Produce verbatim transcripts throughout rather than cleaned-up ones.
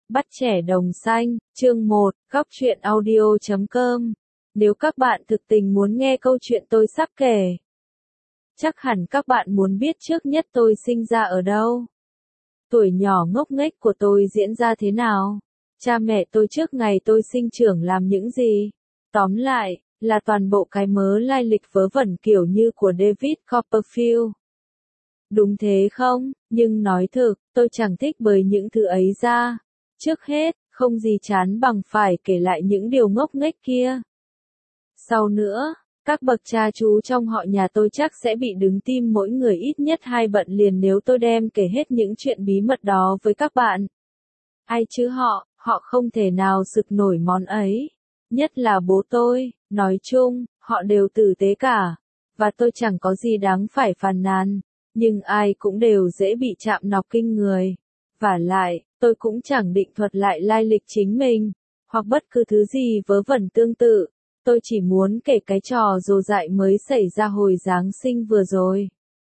Bắt trẻ đồng xanh, chương một, góc truyện audio chấm com. Nếu các bạn thực tình muốn nghe câu chuyện tôi sắp kể, chắc hẳn các bạn muốn biết trước nhất tôi sinh ra ở đâu. Tuổi nhỏ ngốc nghếch của tôi diễn ra thế nào? Cha mẹ tôi trước ngày tôi sinh trưởng làm những gì? Tóm lại, là toàn bộ cái mớ lai lịch vớ vẩn kiểu như của David Copperfield. Đúng thế không? Nhưng nói thực, tôi chẳng thích bởi những thứ ấy ra. Trước hết, không gì chán bằng phải kể lại những điều ngốc nghếch kia. Sau nữa, các bậc cha chú trong họ nhà tôi chắc sẽ bị đứng tim mỗi người ít nhất hai bận liền nếu tôi đem kể hết những chuyện bí mật đó với các bạn. Ai chứ họ, họ không thể nào sực nổi món ấy. Nhất là bố tôi, nói chung, họ đều tử tế cả. Và tôi chẳng có gì đáng phải phàn nàn. Nhưng ai cũng đều dễ bị chạm nọc kinh người. Vả lại, tôi cũng chẳng định thuật lại lai lịch chính mình, hoặc bất cứ thứ gì vớ vẩn tương tự. Tôi chỉ muốn kể cái trò rồ dại mới xảy ra hồi Giáng sinh vừa rồi.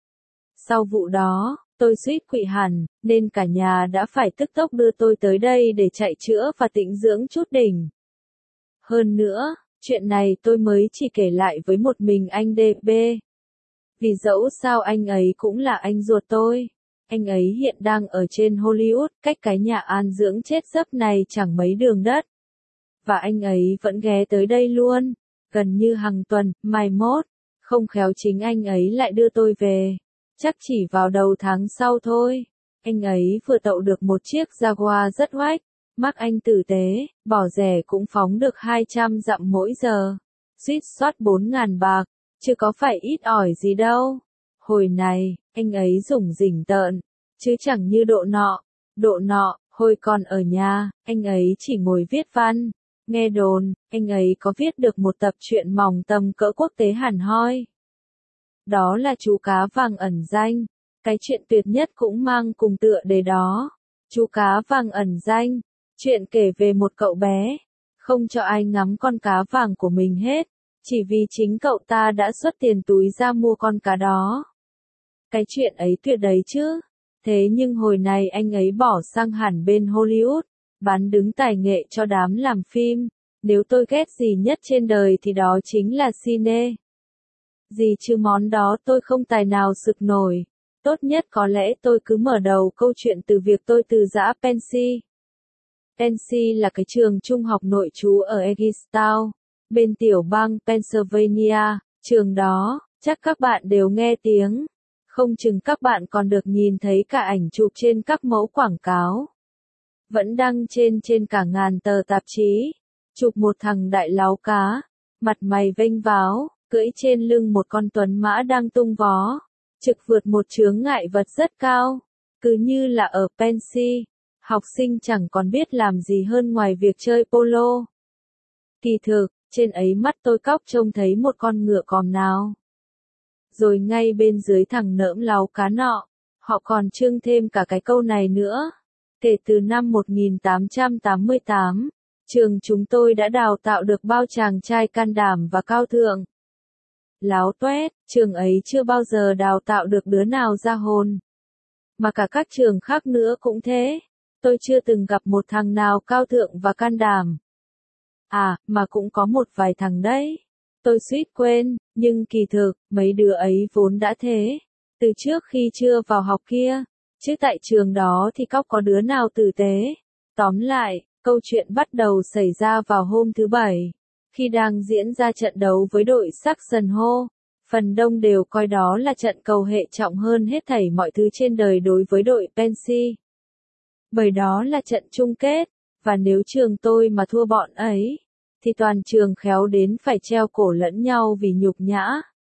Sau vụ đó, tôi suýt quỵ hẳn, nên cả nhà đã phải tức tốc đưa tôi tới đây để chạy chữa và tĩnh dưỡng chút đỉnh. Hơn nữa, chuyện này tôi mới chỉ kể lại với một mình anh đê bê. Vì dẫu sao anh ấy cũng là anh ruột tôi. Anh ấy hiện đang ở trên Hollywood, cách cái nhà an dưỡng chết giấc này chẳng mấy đường đất. Và anh ấy vẫn ghé tới đây luôn, gần như hàng tuần, mai mốt. Không khéo chính anh ấy lại đưa tôi về. Chắc chỉ vào đầu tháng sau thôi. Anh ấy vừa tậu được một chiếc Jaguar rất oách. Mắt anh tử tế, bỏ rẻ cũng phóng được hai trăm dặm mỗi giờ. Suýt soát bốn ngàn bạc. Chứ có phải ít ỏi gì đâu. Hồi này, anh ấy rủng rỉnh tợn, chứ chẳng như độ nọ. Độ nọ, hồi còn ở nhà, anh ấy chỉ ngồi viết văn. Nghe đồn, anh ấy có viết được một tập truyện mỏng tầm cỡ quốc tế hẳn hoi. Đó là Chú Cá Vàng Ẩn Danh. Cái chuyện tuyệt nhất cũng mang cùng tựa đề đó. Chú Cá Vàng Ẩn Danh. Chuyện kể về một cậu bé, không cho ai ngắm con cá vàng của mình hết. Chỉ vì chính cậu ta đã xuất tiền túi ra mua con cá đó. Cái chuyện ấy tuyệt đấy chứ. Thế nhưng hồi này anh ấy bỏ sang hẳn bên Hollywood, bán đứng tài nghệ cho đám làm phim. Nếu tôi ghét gì nhất trên đời thì đó chính là cine. Gì chứ món đó tôi không tài nào sực nổi. Tốt nhất có lẽ tôi cứ mở đầu câu chuyện từ việc tôi từ giã Pennsy. Pennsy là cái trường trung học nội trú ở Eggstown, bên tiểu bang Pennsylvania. Trường đó, chắc các bạn đều nghe tiếng. Không chừng các bạn còn được nhìn thấy cả ảnh chụp trên các mẫu quảng cáo. Vẫn đăng trên trên cả ngàn tờ tạp chí. Chụp một thằng đại láo cá, mặt mày vênh váo, cưỡi trên lưng một con tuấn mã đang tung vó, trực vượt một chướng ngại vật rất cao. Cứ như là ở Pennsy, học sinh chẳng còn biết làm gì hơn ngoài việc chơi polo. Kỳ thực, trên ấy mắt tôi cóc trông thấy một con ngựa còm nào. Rồi ngay bên dưới thằng nỡm láo cá nọ, họ còn trưng thêm cả cái câu này nữa. Kể từ năm một nghìn tám trăm tám mươi tám, trường chúng tôi đã đào tạo được bao chàng trai can đảm và cao thượng. Láo toét, trường ấy chưa bao giờ đào tạo được đứa nào ra hồn. Mà cả các trường khác nữa cũng thế. Tôi chưa từng gặp một thằng nào cao thượng và can đảm. À, mà cũng có một vài thằng đấy. Tôi suýt quên, nhưng kỳ thực, mấy đứa ấy vốn đã thế. Từ trước khi chưa vào học kia. Chứ tại trường đó thì cóc có đứa nào tử tế. Tóm lại, câu chuyện bắt đầu xảy ra vào hôm thứ Bảy. Khi đang diễn ra trận đấu với đội Saxon Hall. Phần đông đều coi đó là trận cầu hệ trọng hơn hết thảy mọi thứ trên đời đối với đội Pennsy. Bởi đó là trận chung kết. Và nếu trường tôi mà thua bọn ấy, thì toàn trường khéo đến phải treo cổ lẫn nhau vì nhục nhã.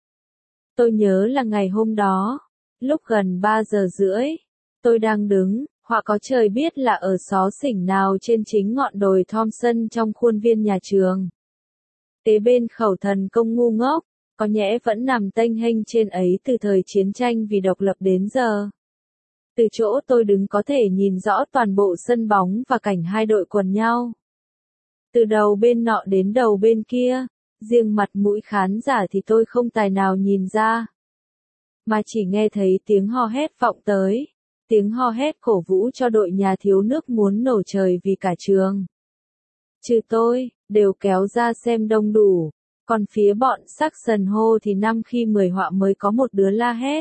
Tôi nhớ là ngày hôm đó, lúc gần ba giờ rưỡi, tôi đang đứng, hoặc có trời biết là ở xó xỉnh nào trên chính ngọn đồi Thompson trong khuôn viên nhà trường. Kế bên khẩu thần công ngu ngốc, có nhẽ vẫn nằm tênh hênh trên ấy từ thời chiến tranh vì độc lập đến giờ. Từ chỗ tôi đứng có thể nhìn rõ toàn bộ sân bóng và cảnh hai đội quần nhau. Từ đầu bên nọ đến đầu bên kia, riêng mặt mũi khán giả thì tôi không tài nào nhìn ra. Mà chỉ nghe thấy tiếng hò hét vọng tới. Tiếng hò hét cổ vũ cho đội nhà thiếu nước muốn nổ trời vì cả trường, trừ tôi, đều kéo ra xem đông đủ. Còn phía bọn Saxon hô thì năm khi mười họa mới có một đứa la hét.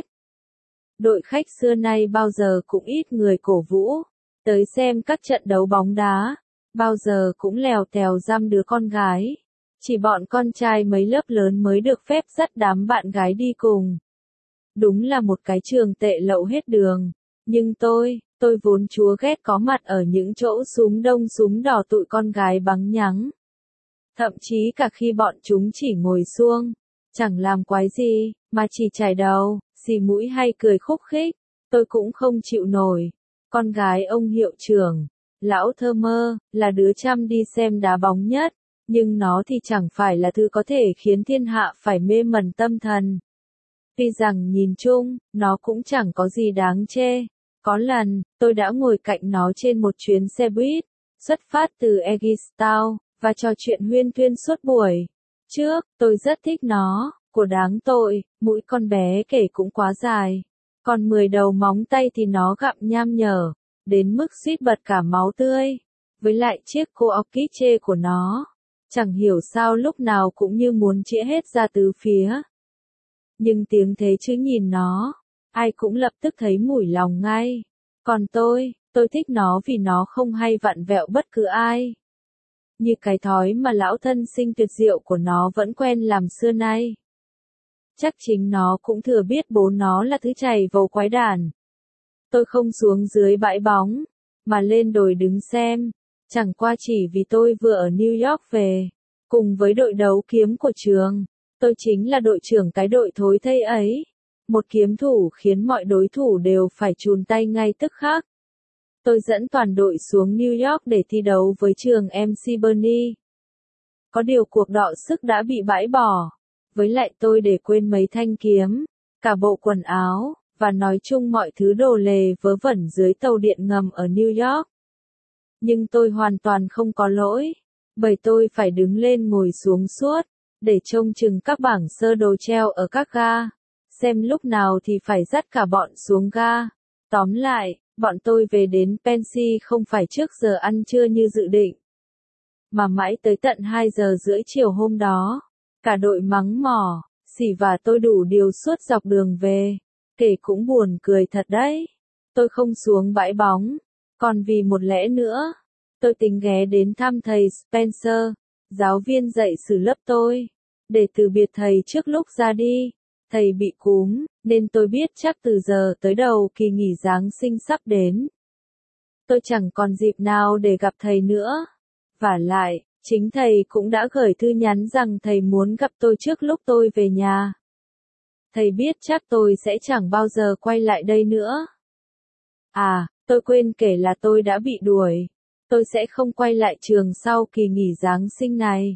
Đội khách xưa nay bao giờ cũng ít người cổ vũ, tới xem các trận đấu bóng đá, bao giờ cũng lèo tèo dăm đứa con gái. Chỉ bọn con trai mấy lớp lớn mới được phép dắt đám bạn gái đi cùng. Đúng là một cái trường tệ lậu hết đường. Nhưng tôi, tôi vốn chúa ghét có mặt ở những chỗ súm đông súm đỏ tụi con gái bắn nhắng. Thậm chí cả khi bọn chúng chỉ ngồi xuông, chẳng làm quái gì, mà chỉ chải đầu, xì mũi hay cười khúc khích, tôi cũng không chịu nổi. Con gái ông hiệu trưởng, lão thơ mơ, là đứa chăm đi xem đá bóng nhất, nhưng nó thì chẳng phải là thứ có thể khiến thiên hạ phải mê mẩn tâm thần. Tuy rằng nhìn chung, nó cũng chẳng có gì đáng chê. Có lần, tôi đã ngồi cạnh nó trên một chuyến xe buýt, xuất phát từ Egistown, và trò chuyện huyên thuyên suốt buổi. Trước, tôi rất thích nó, của đáng tội, mũi con bé kể cũng quá dài. Còn mười đầu móng tay thì nó gặm nham nhở, đến mức suýt bật cả máu tươi. Với lại chiếc cô Okiche của nó, chẳng hiểu sao lúc nào cũng như muốn chĩa hết ra tứ phía. Nhưng tiếng thế chứ nhìn nó, ai cũng lập tức thấy mủi lòng ngay. Còn tôi, tôi thích nó vì nó không hay vặn vẹo bất cứ ai. Như cái thói mà lão thân sinh tuyệt diệu của nó vẫn quen làm xưa nay. Chắc chính nó cũng thừa biết bố nó là thứ chày vầu quái đản. Tôi không xuống dưới bãi bóng, mà lên đồi đứng xem, chẳng qua chỉ vì tôi vừa ở New York về, cùng với đội đấu kiếm của trường. Tôi chính là đội trưởng cái đội thối thây ấy. Một kiếm thủ khiến mọi đối thủ đều phải chùn tay ngay tức khắc. Tôi dẫn toàn đội xuống New York để thi đấu với trường em xê Bernie. Có điều cuộc đọ sức đã bị bãi bỏ. Với lại tôi để quên mấy thanh kiếm, cả bộ quần áo, và nói chung mọi thứ đồ lề vớ vẩn dưới tàu điện ngầm ở New York. Nhưng tôi hoàn toàn không có lỗi, bởi tôi phải đứng lên ngồi xuống suốt, để trông chừng các bảng sơ đồ treo ở các ga, xem lúc nào thì phải dắt cả bọn xuống ga. Tóm lại, bọn tôi về đến Pensy không phải trước giờ ăn trưa như dự định, mà mãi tới tận hai giờ rưỡi chiều hôm đó. Cả đội mắng mỏ, xỉ và tôi đủ điều suốt dọc đường về. Kể cũng buồn cười thật đấy. Tôi không xuống bãi bóng, còn vì một lẽ nữa. Tôi tính ghé đến thăm thầy Spencer, giáo viên dạy sử lớp tôi, để từ biệt thầy trước lúc ra đi. Thầy bị cúm, nên tôi biết chắc từ giờ tới đầu kỳ nghỉ Giáng sinh sắp đến, tôi chẳng còn dịp nào để gặp thầy nữa. Vả lại, chính thầy cũng đã gửi thư nhắn rằng thầy muốn gặp tôi trước lúc tôi về nhà. Thầy biết chắc tôi sẽ chẳng bao giờ quay lại đây nữa. À, tôi quên kể là tôi đã bị đuổi. Tôi sẽ không quay lại trường sau kỳ nghỉ Giáng sinh này.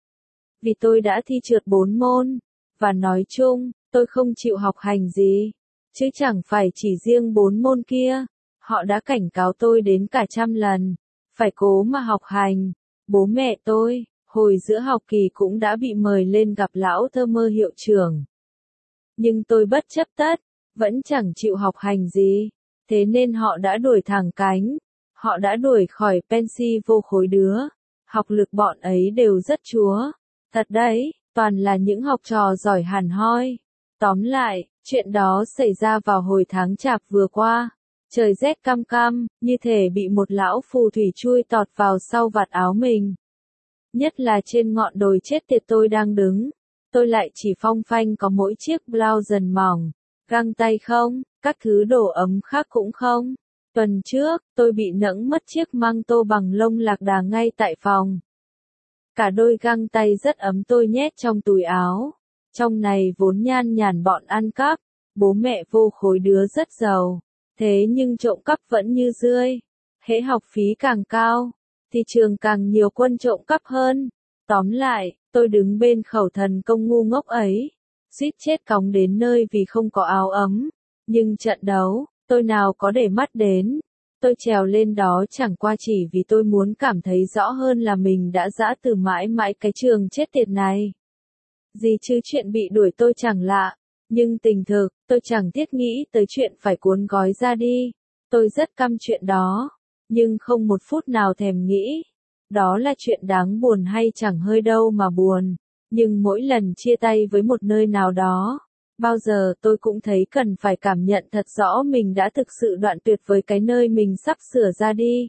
Vì tôi đã thi trượt bốn môn, và nói chung, tôi không chịu học hành gì. Chứ chẳng phải chỉ riêng bốn môn kia, họ đã cảnh cáo tôi đến cả trăm lần, phải cố mà học hành. Bố mẹ tôi, hồi giữa học kỳ cũng đã bị mời lên gặp lão thơ mơ hiệu trưởng. Nhưng tôi bất chấp tất, vẫn chẳng chịu học hành gì, thế nên họ đã đuổi thẳng cánh. Họ đã đuổi khỏi Pensy vô khối đứa. Học lực bọn ấy đều rất chúa. Thật đấy, toàn là những học trò giỏi hẳn hoi. Tóm lại, chuyện đó xảy ra vào hồi tháng Chạp vừa qua. Trời rét căm căm, như thể bị một lão phù thủy chui tọt vào sau vạt áo mình. Nhất là trên ngọn đồi chết tiệt tôi đang đứng. Tôi lại chỉ phong phanh có mỗi chiếc blouse mỏng, găng tay không, các thứ đồ ấm khác cũng không. Tuần trước, tôi bị nẫng mất chiếc măng tô bằng lông lạc đà ngay tại phòng. Cả đôi găng tay rất ấm tôi nhét trong túi áo. Trong này vốn nhan nhản bọn ăn cắp, bố mẹ vô khối đứa rất giàu. Thế nhưng trộm cắp vẫn như rươi. Hễ học phí càng cao, thì trường càng nhiều quân trộm cắp hơn. Tóm lại, tôi đứng bên khẩu thần công ngu ngốc ấy, suýt chết cóng đến nơi vì không có áo ấm. Nhưng trận đấu, tôi nào có để mắt đến. Tôi trèo lên đó chẳng qua chỉ vì tôi muốn cảm thấy rõ hơn là mình đã dã từ mãi mãi cái trường chết tiệt này. Gì chứ chuyện bị đuổi tôi chẳng lạ, nhưng tình thực, tôi chẳng thiết nghĩ tới chuyện phải cuốn gói ra đi. Tôi rất căm chuyện đó, nhưng không một phút nào thèm nghĩ. Đó là chuyện đáng buồn hay chẳng hơi đâu mà buồn, nhưng mỗi lần chia tay với một nơi nào đó, bao giờ tôi cũng thấy cần phải cảm nhận thật rõ mình đã thực sự đoạn tuyệt với cái nơi mình sắp sửa ra đi.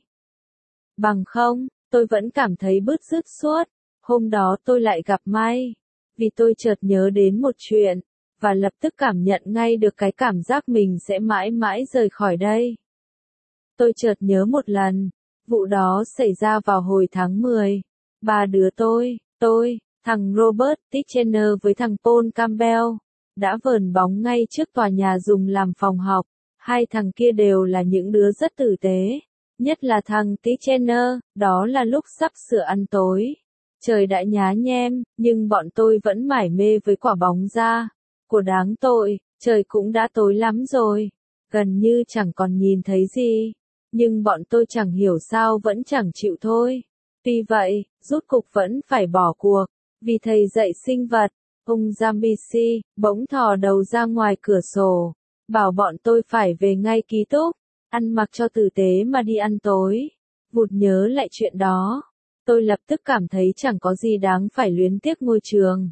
Bằng không, tôi vẫn cảm thấy bứt rứt suốt. Hôm đó tôi lại gặp May, vì tôi chợt nhớ đến một chuyện, và lập tức cảm nhận ngay được cái cảm giác mình sẽ mãi mãi rời khỏi đây. Tôi chợt nhớ một lần, vụ đó xảy ra vào hồi tháng mười. Ba đứa tôi, tôi, thằng Robert Tichenor với thằng Paul Campbell, đã vờn bóng ngay trước tòa nhà dùng làm phòng học. Hai thằng kia đều là những đứa rất tử tế, nhất là thằng Tichenor. Đó là lúc sắp sửa ăn tối. Trời đã nhá nhem, nhưng bọn tôi vẫn mải mê với quả bóng ra. Của đáng tội, trời cũng đã tối lắm rồi, gần như chẳng còn nhìn thấy gì. Nhưng bọn tôi chẳng hiểu sao vẫn chẳng chịu thôi. Tuy vậy, rốt cục vẫn phải bỏ cuộc, vì thầy dạy sinh vật, ông Zambisi, bỗng thò đầu ra ngoài cửa sổ, bảo bọn tôi phải về ngay ký túc, ăn mặc cho tử tế mà đi ăn tối. Vụt nhớ lại chuyện đó, tôi lập tức cảm thấy chẳng có gì đáng phải luyến tiếc ngôi trường.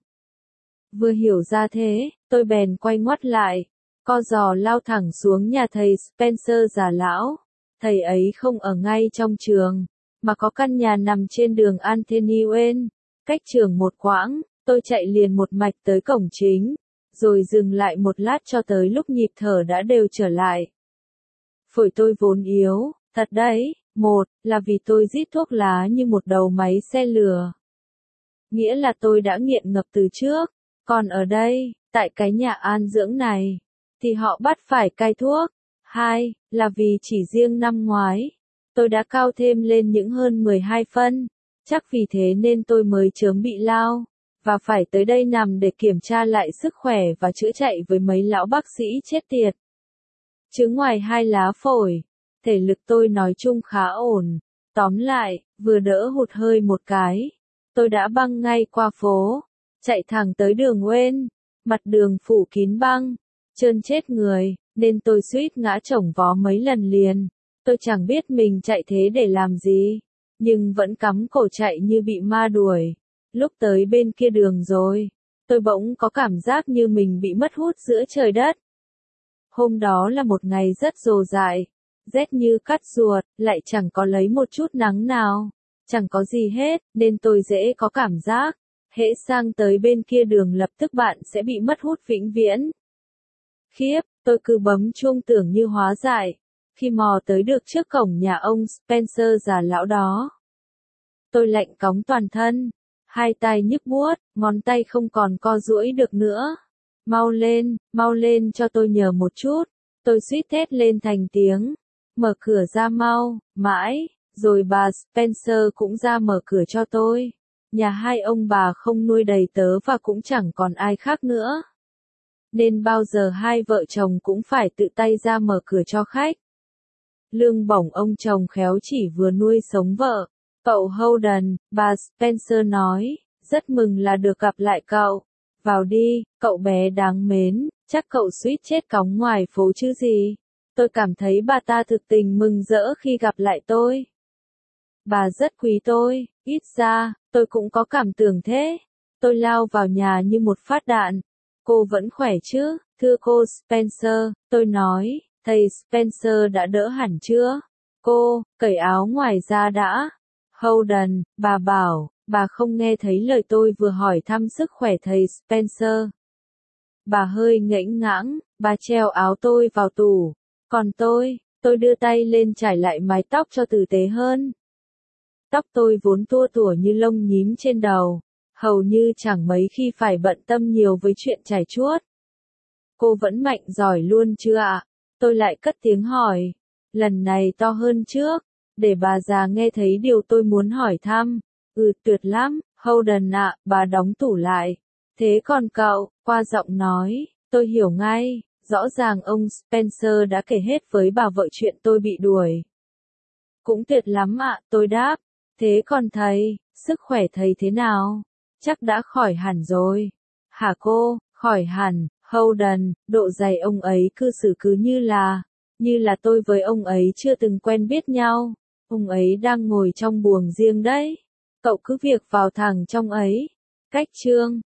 Vừa hiểu ra thế, tôi bèn quay ngoắt lại, co giò lao thẳng xuống nhà thầy Spencer già lão. Thầy ấy không ở ngay trong trường, mà có căn nhà nằm trên đường Anthony Wayne, cách trường một quãng. Tôi chạy liền một mạch tới cổng chính, rồi dừng lại một lát cho tới lúc nhịp thở đã đều trở lại. Phổi tôi vốn yếu, thật đấy, một, là vì tôi rít thuốc lá như một đầu máy xe lửa. Nghĩa là tôi đã nghiện ngập từ trước, còn ở đây, tại cái nhà an dưỡng này, thì họ bắt phải cai thuốc. Hai, là vì chỉ riêng năm ngoái, tôi đã cao thêm lên những hơn mười hai phân, chắc vì thế nên tôi mới chớm bị lao, và phải tới đây nằm để kiểm tra lại sức khỏe và chữa chạy với mấy lão bác sĩ chết tiệt. Chứ ngoài hai lá phổi, thể lực tôi nói chung khá ổn. Tóm lại, vừa đỡ hụt hơi một cái, tôi đã băng ngay qua phố, chạy thẳng tới đường Wayne, mặt đường phủ kín băng, trơn chết người, nên tôi suýt ngã chồng vó mấy lần liền. Tôi chẳng biết mình chạy thế để làm gì, nhưng vẫn cắm cổ chạy như bị ma đuổi. Lúc tới bên kia đường rồi, tôi bỗng có cảm giác như mình bị mất hút giữa trời đất. Hôm đó là một ngày rất rồ dại, rét như cắt ruột, lại chẳng có lấy một chút nắng nào, chẳng có gì hết, nên tôi dễ có cảm giác, hễ sang tới bên kia đường lập tức bạn sẽ bị mất hút vĩnh viễn. Khiếp, tôi cứ bấm chuông tưởng như hóa dại, khi mò tới được trước cổng nhà ông Spencer già lão đó. Tôi lạnh cóng toàn thân, hai tay nhức buốt, ngón tay không còn co duỗi được nữa. Mau lên, mau lên cho tôi nhờ một chút, tôi suýt thét lên thành tiếng. Mở cửa ra mau, mãi, rồi bà Spencer cũng ra mở cửa cho tôi. Nhà hai ông bà không nuôi đầy tớ và cũng chẳng còn ai khác nữa, nên bao giờ hai vợ chồng cũng phải tự tay ra mở cửa cho khách. Lương bổng ông chồng khéo chỉ vừa nuôi sống vợ. Cậu Holden, bà Spencer nói, rất mừng là được gặp lại cậu. Vào đi, cậu bé đáng mến, chắc cậu suýt chết cóng ngoài phố chứ gì. Tôi cảm thấy bà ta thực tình mừng rỡ khi gặp lại tôi. Bà rất quý tôi, ít ra, tôi cũng có cảm tưởng thế. Tôi lao vào nhà như một phát đạn. Cô vẫn khỏe chứ, thưa cô Spencer, tôi nói, thầy Spencer đã đỡ hẳn chưa? Cô, cởi áo ngoài ra đã. Holden, bà bảo, bà không nghe thấy lời tôi vừa hỏi thăm sức khỏe thầy Spencer. Bà hơi ngẫnh ngãng, bà treo áo tôi vào tủ. Còn tôi, tôi đưa tay lên chải lại mái tóc cho tử tế hơn. Tóc tôi vốn tua tủa như lông nhím trên đầu, hầu như chẳng mấy khi phải bận tâm nhiều với chuyện chải chuốt. Cô vẫn mạnh giỏi luôn chưa ạ? Tôi lại cất tiếng hỏi, lần này to hơn trước, để bà già nghe thấy điều tôi muốn hỏi thăm. Ừ, tuyệt lắm, Holden ạ, bà đóng tủ lại. Thế còn cậu, qua giọng nói, tôi hiểu ngay, rõ ràng ông Spencer đã kể hết với bà vợ chuyện tôi bị đuổi. Cũng tuyệt lắm ạ, tôi đáp. Thế còn thầy, sức khỏe thầy thế nào? Chắc đã khỏi hẳn rồi. Hả cô, khỏi hẳn, Holden, độ dày ông ấy cư xử cứ như là, Như là tôi với ông ấy chưa từng quen biết nhau. Ông ấy đang ngồi trong buồng riêng đấy. Cậu cứ việc vào thẳng trong ấy. Cách chương